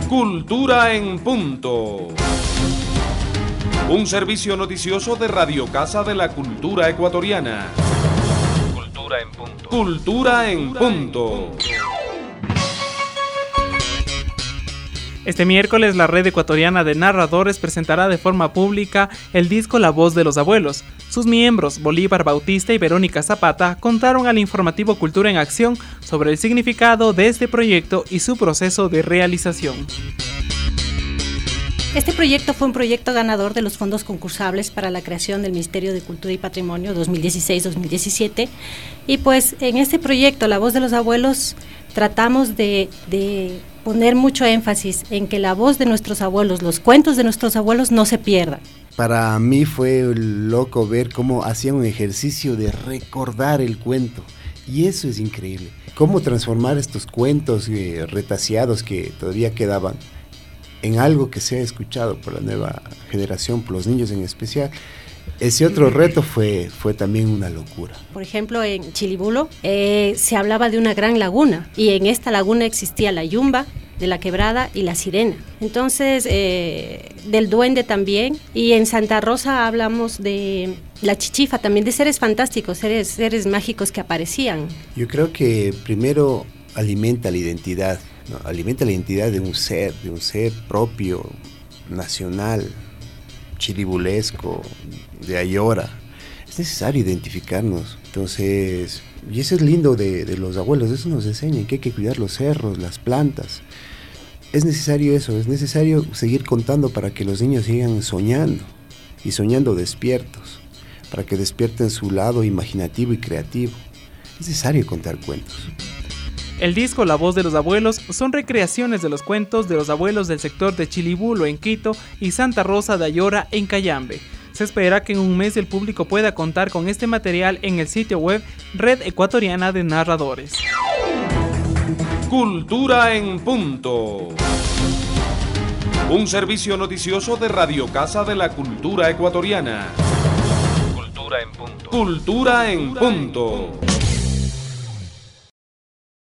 Cultura en Punto. Un servicio noticioso de Radio Casa de la Cultura Ecuatoriana. Cultura en Punto. Cultura en Punto. Este miércoles, la Red Ecuatoriana de Narradores presentará de forma pública el disco La Voz de los Abuelos. Sus miembros, Bolívar Bautista y Verónica Zapata, contaron al informativo Cultura en Acción sobre el significado de este proyecto y su proceso de realización. Este proyecto fue un proyecto ganador de los fondos concursables para la creación del Ministerio de Cultura y Patrimonio 2016-2017. Y pues en este proyecto, La Voz de los Abuelos, tratamos de poner mucho énfasis en que la voz de nuestros abuelos, los cuentos de nuestros abuelos no se pierdan. Para mí fue loco ver cómo hacían un ejercicio de recordar el cuento, y eso es increíble. Cómo transformar estos cuentos retaseados que todavía quedaban en algo que sea escuchado por la nueva generación, por los niños en especial. Ese otro reto fue también una locura. Por ejemplo, en Chilibulo se hablaba de una gran laguna, y en esta laguna existía la yumba de la quebrada y la sirena. Entonces, del duende también. Y en Santa Rosa hablamos de la chichifa, también de seres fantásticos, seres mágicos que aparecían. Yo creo que primero alimenta la identidad, ¿no? Alimenta la identidad de un ser propio, nacional, chilibulesco, de Ayora. Es necesario identificarnos. Entonces, y eso es lindo de los abuelos, eso nos enseña que hay que cuidar los cerros, las plantas. Es necesario eso, es necesario seguir contando para que los niños sigan soñando, y soñando despiertos, para que despierten su lado imaginativo y creativo. Es necesario contar cuentos. El disco La Voz de los Abuelos son recreaciones de los cuentos de los abuelos del sector de Chilibulo en Quito y Santa Rosa de Ayora en Cayambe. Se espera que en un mes el público pueda contar con este material en el sitio web Red Ecuatoriana de Narradores. Cultura en Punto. Un servicio noticioso de Radio Casa de la Cultura Ecuatoriana. Cultura en Punto. Cultura en Punto.